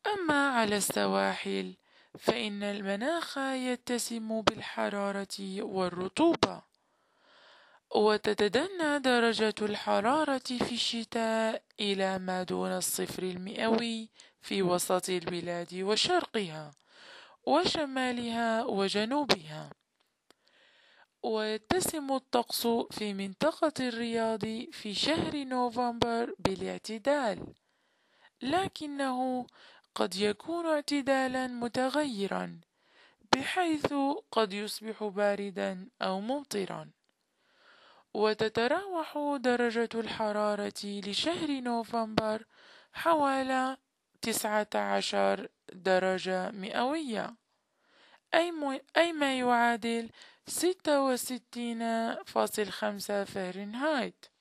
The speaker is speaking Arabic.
أما على السواحل فإن المناخ يتسم بالحرارة والرطوبة، وتتدنى درجة الحرارة في الشتاء إلى ما دون الصفر المئوي في وسط البلاد وشرقها وشمالها وجنوبها. ويتسم الطقس في منطقة الرياض في شهر نوفمبر بالاعتدال، لكنه قد يكون اعتدالا متغيرا، بحيث قد يصبح باردا أو ممطرا. وتتراوح درجة الحرارة لشهر نوفمبر حوالي 19 درجة مئوية، أي ما يعادل 66.5 فahrenheit.